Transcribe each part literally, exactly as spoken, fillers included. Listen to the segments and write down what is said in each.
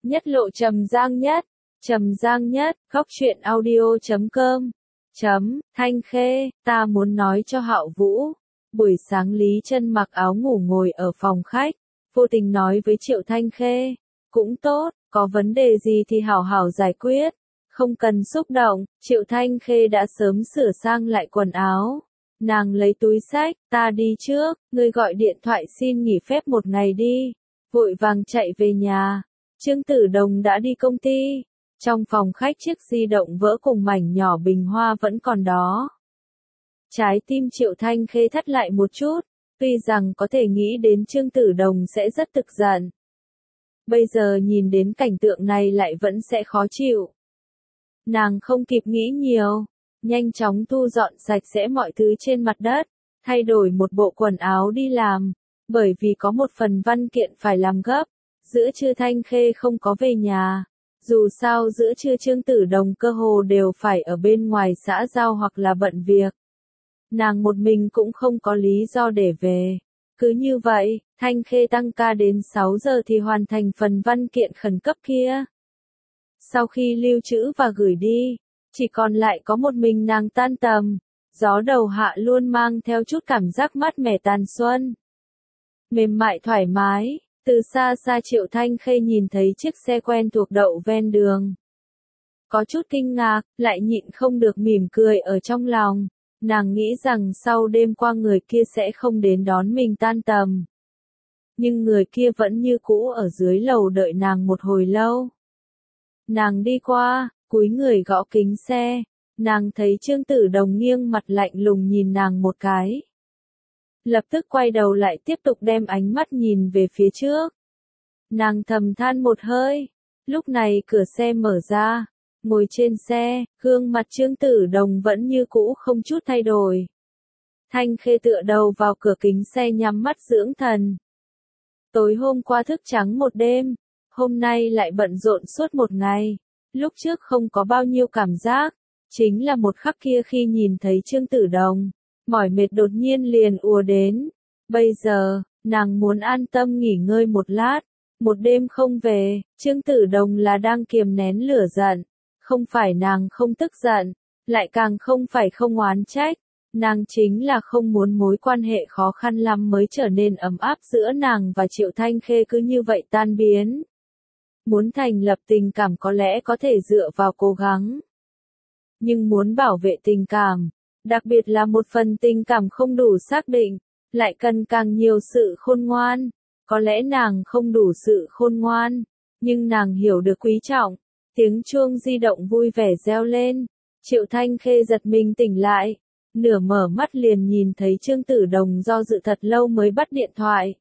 Nhất lộ Trầm Giang Nhất, Trầm Giang Nhất, góc truyện audio chấm com. Chấm, Thanh Khê, ta muốn nói cho Hạo Vũ. Buổi sáng Lý Chân mặc áo ngủ ngồi ở phòng khách, vô tình nói với Triệu Thanh Khê, cũng tốt, có vấn đề gì thì hảo hảo giải quyết, không cần xúc động. Triệu Thanh Khê đã sớm sửa sang lại quần áo. Nàng lấy túi xách, ta đi trước, ngươi gọi điện thoại xin nghỉ phép một ngày đi. Vội vàng chạy về nhà. Trương Tử Đồng đã đi công ty. Trong phòng khách chiếc di động vỡ cùng mảnh nhỏ bình hoa vẫn còn đó. Trái tim Triệu Thanh Khê thắt lại một chút, tuy rằng có thể nghĩ đến Trương Tử Đồng sẽ rất tức giận. Bây giờ nhìn đến cảnh tượng này lại vẫn sẽ khó chịu. Nàng không kịp nghĩ nhiều, nhanh chóng thu dọn sạch sẽ mọi thứ trên mặt đất, thay đổi một bộ quần áo đi làm, bởi vì có một phần văn kiện phải làm gấp. Giữa trưa Thanh Khê không có về nhà, dù sao giữa trưa Trương Tử Đồng cơ hồ đều phải ở bên ngoài xã giao hoặc là bận việc. Nàng một mình cũng không có lý do để về. Cứ như vậy, Thanh Khê tăng ca đến sáu giờ thì hoàn thành phần văn kiện khẩn cấp kia. Sau khi lưu trữ và gửi đi, chỉ còn lại có một mình nàng tan tầm. Gió đầu hạ luôn mang theo chút cảm giác mát mẻ tàn xuân. Mềm mại thoải mái, từ xa xa Triệu Thanh Khê nhìn thấy chiếc xe quen thuộc đậu ven đường. Có chút kinh ngạc, lại nhịn không được mỉm cười ở trong lòng. Nàng nghĩ rằng sau đêm qua người kia sẽ không đến đón mình tan tầm. Nhưng người kia vẫn như cũ ở dưới lầu đợi nàng một hồi lâu. Nàng đi qua, cúi người gõ kính xe. Nàng thấy Trương Tử Đồng nghiêng mặt lạnh lùng nhìn nàng một cái. Lập tức quay đầu lại tiếp tục đem ánh mắt nhìn về phía trước. Nàng thầm than một hơi. Lúc này cửa xe mở ra. Ngồi trên xe, gương mặt Trương Tử Đồng vẫn như cũ không chút thay đổi. Thanh Khê tựa đầu vào cửa kính xe nhắm mắt dưỡng thần. Tối hôm qua thức trắng một đêm, hôm nay lại bận rộn suốt một ngày. Lúc trước không có bao nhiêu cảm giác, chính là một khắc kia khi nhìn thấy Trương Tử Đồng, mỏi mệt đột nhiên liền ùa đến. Bây giờ, nàng muốn an tâm nghỉ ngơi một lát. Một đêm không về, Trương Tử Đồng là đang kiềm nén lửa giận. Không phải nàng không tức giận, lại càng không phải không oán trách. Nàng chính là không muốn mối quan hệ khó khăn lắm mới trở nên ấm áp giữa nàng và Triệu Thanh Khê cứ như vậy tan biến. Muốn thành lập tình cảm có lẽ có thể dựa vào cố gắng. Nhưng muốn bảo vệ tình cảm, đặc biệt là một phần tình cảm không đủ xác định, lại cần càng nhiều sự khôn ngoan. Có lẽ nàng không đủ sự khôn ngoan, nhưng nàng hiểu được quý trọng. Tiếng chuông di động vui vẻ reo lên. Triệu Thanh Khê giật mình tỉnh lại. Nửa mở mắt liền nhìn thấy Trương Tử Đồng do dự thật lâu mới bắt điện thoại.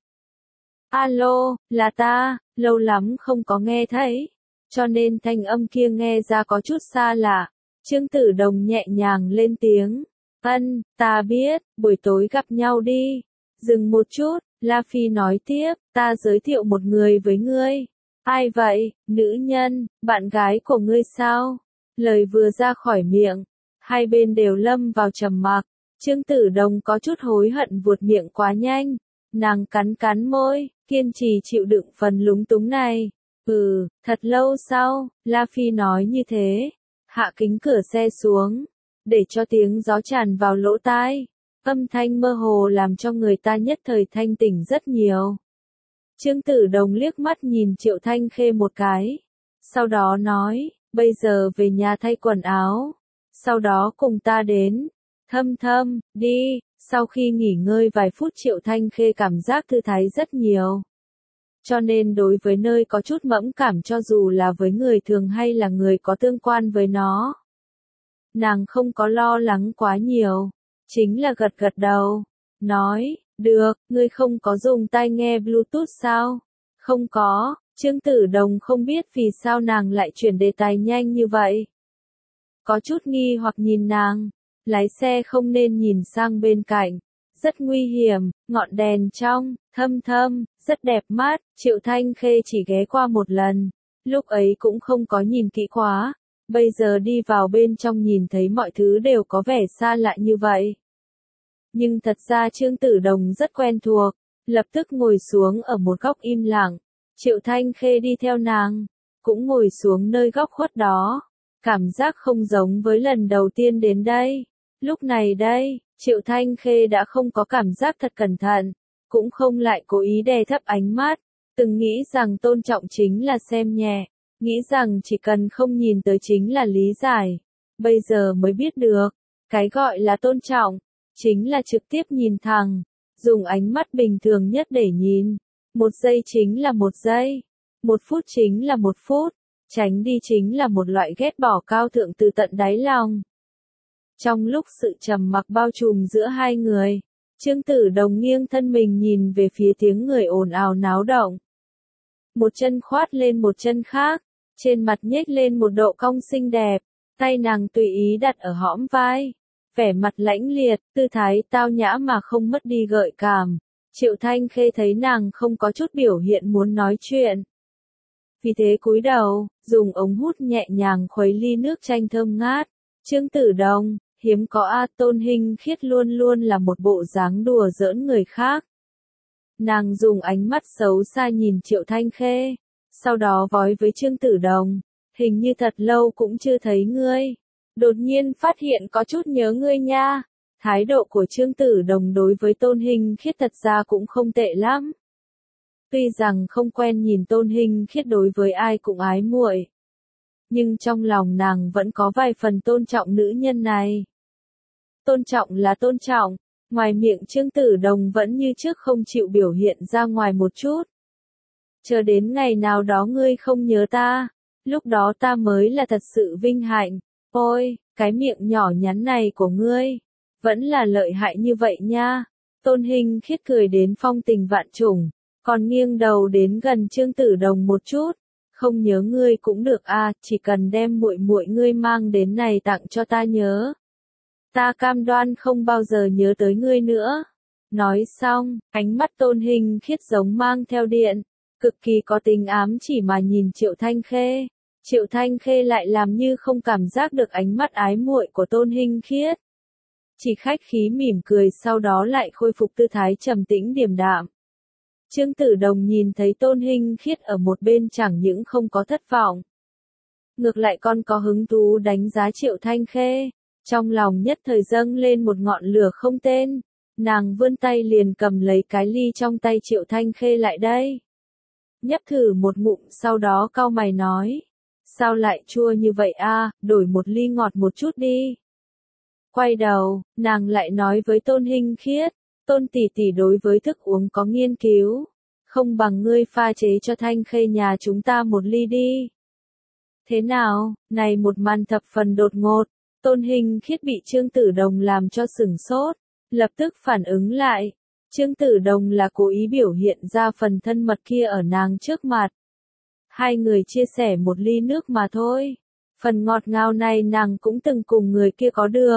Alo, là ta, lâu lắm không có nghe thấy. Cho nên thanh âm kia nghe ra có chút xa lạ. Trương Tử Đồng nhẹ nhàng lên tiếng. Ân, ta biết, buổi tối gặp nhau đi. Dừng một chút, La Phi nói tiếp, ta giới thiệu một người với ngươi. Ai vậy, nữ nhân, bạn gái của ngươi sao? Lời vừa ra khỏi miệng, hai bên đều lâm vào trầm mặc. Trương Tử Đồng có chút hối hận vuột miệng quá nhanh. Nàng cắn cắn môi, kiên trì chịu đựng phần lúng túng này. Ừ, thật lâu sau, La Phi nói như thế. Hạ kính cửa xe xuống, để cho tiếng gió tràn vào lỗ tai. Âm thanh mơ hồ làm cho người ta nhất thời thanh tỉnh rất nhiều. Trương Tử Đồng liếc mắt nhìn Triệu Thanh Khê một cái. Sau đó nói, bây giờ về nhà thay quần áo. Sau đó cùng ta đến. Thâm thâm, đi. Sau khi nghỉ ngơi vài phút Triệu Thanh Khê cảm giác thư thái rất nhiều. Cho nên đối với nơi có chút mẫn cảm cho dù là với người thường hay là người có tương quan với nó. Nàng không có lo lắng quá nhiều. Chính là gật gật đầu. Nói, được, ngươi không có dùng tai nghe Bluetooth sao? Không có. Trương Tử Đồng không biết vì sao nàng lại chuyển đề tài nhanh như vậy. Có chút nghi hoặc nhìn nàng. Lái xe không nên nhìn sang bên cạnh. Rất nguy hiểm, ngọn đèn trong, thâm thâm, rất đẹp mắt. Triệu Thanh Khê chỉ ghé qua một lần. Lúc ấy cũng không có nhìn kỹ quá. Bây giờ đi vào bên trong nhìn thấy mọi thứ đều có vẻ xa lạ như vậy. Nhưng thật ra Trương Tử Đồng rất quen thuộc. Lập tức ngồi xuống ở một góc im lặng. Triệu Thanh Khê đi theo nàng. cũng ngồi xuống nơi góc khuất đó. Cảm giác không giống với lần đầu tiên đến đây. Lúc này đây, Triệu Thanh Khê đã không có cảm giác thật cẩn thận, cũng không lại cố ý đè thấp ánh mắt, từng nghĩ rằng tôn trọng chính là xem nhẹ, nghĩ rằng chỉ cần không nhìn tới chính là lý giải. Bây giờ mới biết được, cái gọi là tôn trọng, chính là trực tiếp nhìn thẳng, dùng ánh mắt bình thường nhất để nhìn. Một giây chính là một giây, một phút chính là một phút, tránh đi chính là một loại ghét bỏ cao thượng từ tận đáy lòng. Trong lúc sự trầm mặc bao trùm giữa hai người, Trương Tử Đồng nghiêng thân mình nhìn về phía tiếng người ồn ào náo động. Một chân khoát lên một chân khác, trên mặt nhếch lên một độ cong xinh đẹp, tay nàng tùy ý đặt ở hõm vai, vẻ mặt lãnh liệt, tư thái tao nhã mà không mất đi gợi cảm. Triệu Thanh Khê thấy nàng không có chút biểu hiện muốn nói chuyện. Vì thế cúi đầu, dùng ống hút nhẹ nhàng khuấy ly nước chanh thơm ngát. Trương Tử Đồng, hiếm có A Tôn Hinh Khiết luôn luôn là một bộ dáng đùa giỡn người khác. Nàng dùng ánh mắt xấu xa nhìn Triệu Thanh Khê, sau đó vói với Trương Tử Đồng, hình như thật lâu cũng chưa thấy ngươi. Đột nhiên phát hiện có chút nhớ ngươi nha. Thái độ của Trương Tử Đồng đối với Tôn Hinh Khiết thật ra cũng không tệ lắm. Tuy rằng không quen nhìn Tôn Hinh Khiết đối với ai cũng ái muội, nhưng trong lòng nàng vẫn có vài phần tôn trọng nữ nhân này. Tôn trọng là tôn trọng, ngoài miệng Trương Tử Đồng vẫn như trước không chịu biểu hiện ra ngoài một chút. Chờ đến ngày nào đó ngươi không nhớ ta, lúc đó ta mới là thật sự vinh hạnh. Ôi, cái miệng nhỏ nhắn này của ngươi, vẫn là lợi hại như vậy nha. Tôn Hinh Khiết cười đến phong tình vạn trùng, còn nghiêng đầu đến gần Trương Tử Đồng một chút. Không nhớ ngươi cũng được à, chỉ cần đem muội muội ngươi mang đến này tặng cho ta nhớ. Ta cam đoan không bao giờ nhớ tới ngươi nữa. Nói xong, ánh mắt Tôn Hinh Khiết giống mang theo điện, cực kỳ có tình ám chỉ mà nhìn Triệu Thanh Khê. Triệu Thanh Khê lại làm như không cảm giác được ánh mắt ái muội của Tôn Hinh Khiết. Chỉ khách khí mỉm cười sau đó lại khôi phục tư thái trầm tĩnh điềm đạm. Trương Tử Đồng nhìn thấy Tôn Hinh Khiết ở một bên chẳng những không có thất vọng, ngược lại còn có hứng thú đánh giá Triệu Thanh Khê. Trong lòng nhất thời dâng lên một ngọn lửa không tên, nàng vươn tay liền cầm lấy cái ly trong tay Triệu Thanh Khê lại đây. Nhấp thử một ngụm sau đó cau mày nói, sao lại chua như vậy a, đổi một ly ngọt một chút đi. Quay đầu, nàng lại nói với Tôn Hinh Khiết, Tôn tỷ tỷ đối với thức uống có nghiên cứu, không bằng ngươi pha chế cho Thanh Khê nhà chúng ta một ly đi. Thế nào, này một màn thập phần đột ngột, Tôn Hinh Khiết bị Trương Tử Đồng làm cho sửng sốt, lập tức phản ứng lại. Trương Tử Đồng là cố ý biểu hiện ra phần thân mật kia ở nàng trước mặt. Hai người chia sẻ một ly nước mà thôi. Phần ngọt ngào này nàng cũng từng cùng người kia có được.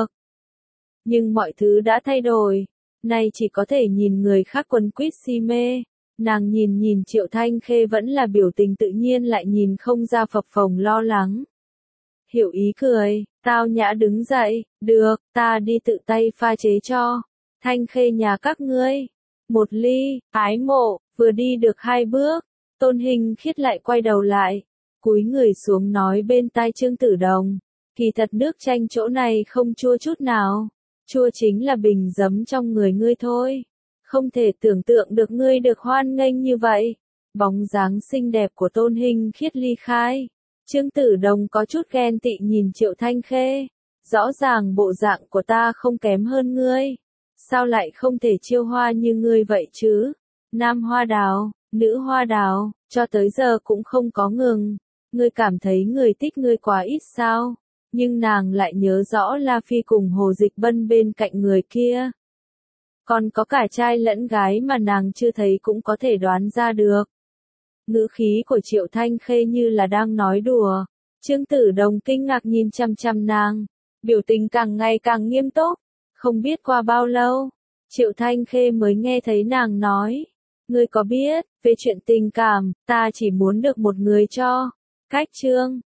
Nhưng mọi thứ đã thay đổi. Nay chỉ có thể nhìn người khác quấn quýt si mê. Nàng nhìn nhìn Triệu Thanh Khê vẫn là biểu tình tự nhiên lại nhìn không ra phập phồng lo lắng. Hiểu ý cười, tao nhã đứng dậy, được, ta đi tự tay pha chế cho. Thanh Khê nhà các ngươi. Một ly, ái mộ, vừa đi được hai bước. Tôn Hinh Khiết lại quay đầu lại, cúi người xuống nói bên tai Trương Tử Đồng, kỳ thật nước chanh chỗ này không chua chút nào, chua chính là bình giấm trong người ngươi thôi. Không thể tưởng tượng được ngươi được hoan nghênh như vậy. Bóng dáng xinh đẹp của Tôn Hinh Khiết ly khai. Trương Tử Đồng có chút ghen tị nhìn Triệu Thanh Khê. Rõ ràng bộ dạng của ta không kém hơn ngươi. Sao lại không thể chiêu hoa như ngươi vậy chứ? Nam hoa đào, nữ hoa đào, cho tới giờ cũng không có ngừng. Ngươi cảm thấy người thích ngươi quá ít sao? Nhưng nàng lại nhớ rõ La Phi cùng Hồ Dịch Bân bên cạnh người kia. Còn có cả trai lẫn gái mà nàng chưa thấy cũng có thể đoán ra được. Ngữ khí của Triệu Thanh Khê như là đang nói đùa. Trương Tử Đồng kinh ngạc nhìn chăm chăm nàng, biểu tình càng ngày càng nghiêm túc. Không biết qua bao lâu, Triệu Thanh Khê mới nghe thấy nàng nói, ngươi có biết, về chuyện tình cảm, ta chỉ muốn được một người cho. Cách chương